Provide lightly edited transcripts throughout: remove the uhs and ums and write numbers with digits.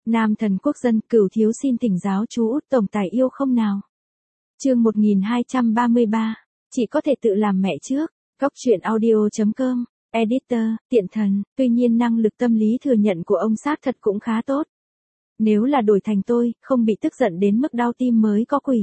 Nam thần quốc dân, Cửu thiếu xin thỉnh giáo chú Út tổng tài yêu không nào. Chương 1233, chị có thể tự làm mẹ trước. Góc truyện audio.com, editor, tiện thần. Tuy nhiên năng lực tâm lý thừa nhận của ông xác thật cũng khá tốt. Nếu là đổi thành tôi, không bị tức giận đến mức đau tim mới có quỷ.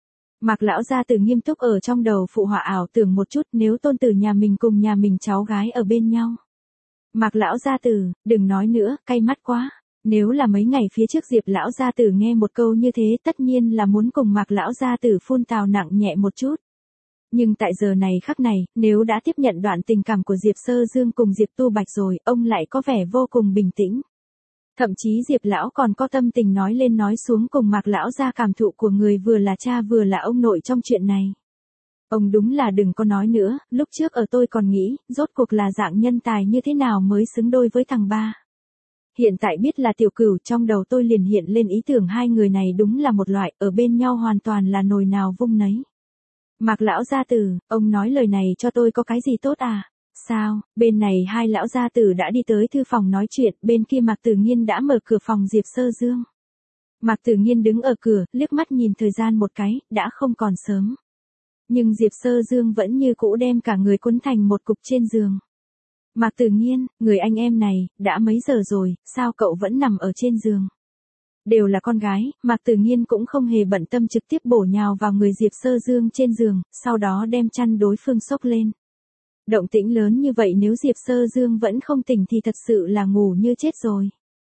Mạc lão gia tử nghiêm túc ở trong đầu phụ họa ảo tưởng một chút, nếu tôn tử nhà mình cùng nhà mình cháu gái ở bên nhau. Mạc lão gia tử, đừng nói nữa, cay mắt quá. Nếu là mấy ngày phía trước Diệp lão gia tử nghe một câu như thế, tất nhiên là muốn cùng Mạc lão gia tử phun tào nặng nhẹ một chút. Nhưng tại giờ này khắc này, nếu đã tiếp nhận đoạn tình cảm của Diệp Sơ Dương cùng Diệp Tu Bạch rồi, ông lại có vẻ vô cùng bình tĩnh. Thậm chí Diệp lão còn có tâm tình nói lên nói xuống cùng Mạc lão gia cảm thụ của người vừa là cha vừa là ông nội trong chuyện này. Ông đúng là đừng có nói nữa, lúc trước ở tôi còn nghĩ, rốt cuộc là dạng nhân tài như thế nào mới xứng đôi với thằng ba. Hiện tại biết là Tiểu Cửu, trong đầu tôi liền hiện lên ý tưởng hai người này đúng là một loại, ở bên nhau hoàn toàn là nồi nào vung nấy. Mạc lão gia tử, ông nói lời này cho tôi có cái gì tốt à? Sao, bên này hai lão gia tử đã đi tới thư phòng nói chuyện, bên kia Mạc Tử Nghiên đã mở cửa phòng Diệp Sơ Dương. Mạc Tử Nghiên đứng ở cửa, liếc mắt nhìn thời gian một cái, đã không còn sớm. Nhưng Diệp Sơ Dương vẫn như cũ đem cả người quấn thành một cục trên giường. Mạc Tử Nghiên, người anh em này, đã mấy giờ rồi, sao cậu vẫn nằm ở trên giường? Đều là con gái, Mạc Tử Nghiên cũng không hề bận tâm trực tiếp bổ nhào vào người Diệp Sơ Dương trên giường, sau đó đem chăn đối phương xốc lên. Động tĩnh lớn như vậy nếu Diệp Sơ Dương vẫn không tỉnh thì thật sự là ngủ như chết rồi.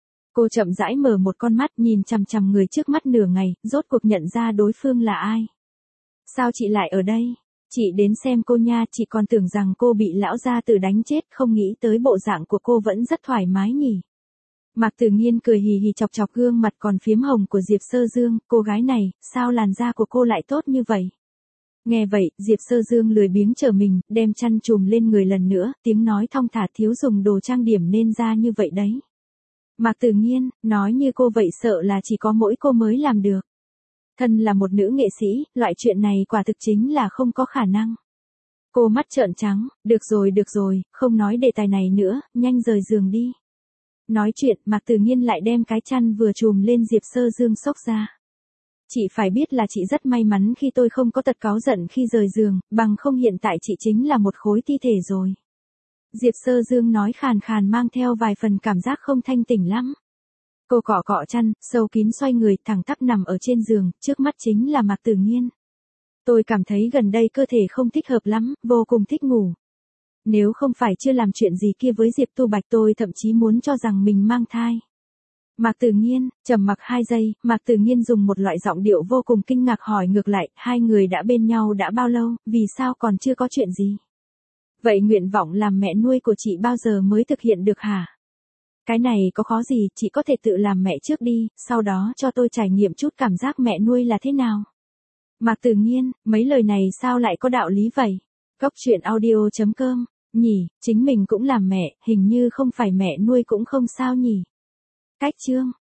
Cô chậm rãi mở một con mắt nhìn chằm chằm người trước mắt nửa ngày, rốt cuộc nhận ra đối phương là ai. Sao chị lại ở đây? Chị đến xem cô nha, chị còn tưởng rằng cô bị lão gia tử đánh chết, không nghĩ tới bộ dạng của cô vẫn rất thoải mái nhỉ. Mạc Tử Nghiên cười hì hì chọc chọc gương mặt còn phiếm hồng của Diệp Sơ Dương, cô gái này, sao làn da của cô lại tốt như vậy? Nghe vậy, Diệp Sơ Dương lười biếng trở mình, đem chăn trùm lên người lần nữa, tiếng nói thong thả thiếu dùng đồ trang điểm nên da như vậy đấy. Mạc Tử Nghiên, nói như cô vậy sợ là chỉ có mỗi cô mới làm được. Thân là một nữ nghệ sĩ, loại chuyện này quả thực chính là không có khả năng. Cô mắt trợn trắng, được rồi, không nói đề tài này nữa, nhanh rời giường đi. Nói chuyện, Mạc Tử Nghiên lại đem cái chăn vừa trùm lên Diệp Sơ Dương xốc ra. Chị phải biết là chị rất may mắn khi tôi không có tật cáu giận khi rời giường, bằng không hiện tại chị chính là một khối thi thể rồi. Diệp Sơ Dương nói khàn khàn mang theo vài phần cảm giác không thanh tỉnh lắm. Cô cọ cọ chăn, sâu kín xoay người, thẳng tắp nằm ở trên giường, trước mắt chính là Mạc Tử Nghiên. Tôi cảm thấy gần đây cơ thể không thích hợp lắm, vô cùng thích ngủ. Nếu không phải chưa làm chuyện gì kia với Diệp Tu Bạch tôi thậm chí muốn cho rằng mình mang thai. Mạc Tử Nghiên, trầm mặc 2 giây, Mạc Tử Nghiên dùng một loại giọng điệu vô cùng kinh ngạc hỏi ngược lại, hai người đã bên nhau đã bao lâu, vì sao còn chưa có chuyện gì? Vậy nguyện vọng làm mẹ nuôi của chị bao giờ mới thực hiện được hả? Cái này có khó gì, chị có thể tự làm mẹ trước đi, sau đó cho tôi trải nghiệm chút cảm giác mẹ nuôi là thế nào? Mạc Tử Nghiên, mấy lời này sao lại có đạo lý vậy? Góc truyện audio.com, nhỉ, chính mình cũng làm mẹ, hình như không phải mẹ nuôi cũng không sao nhỉ? Cách chương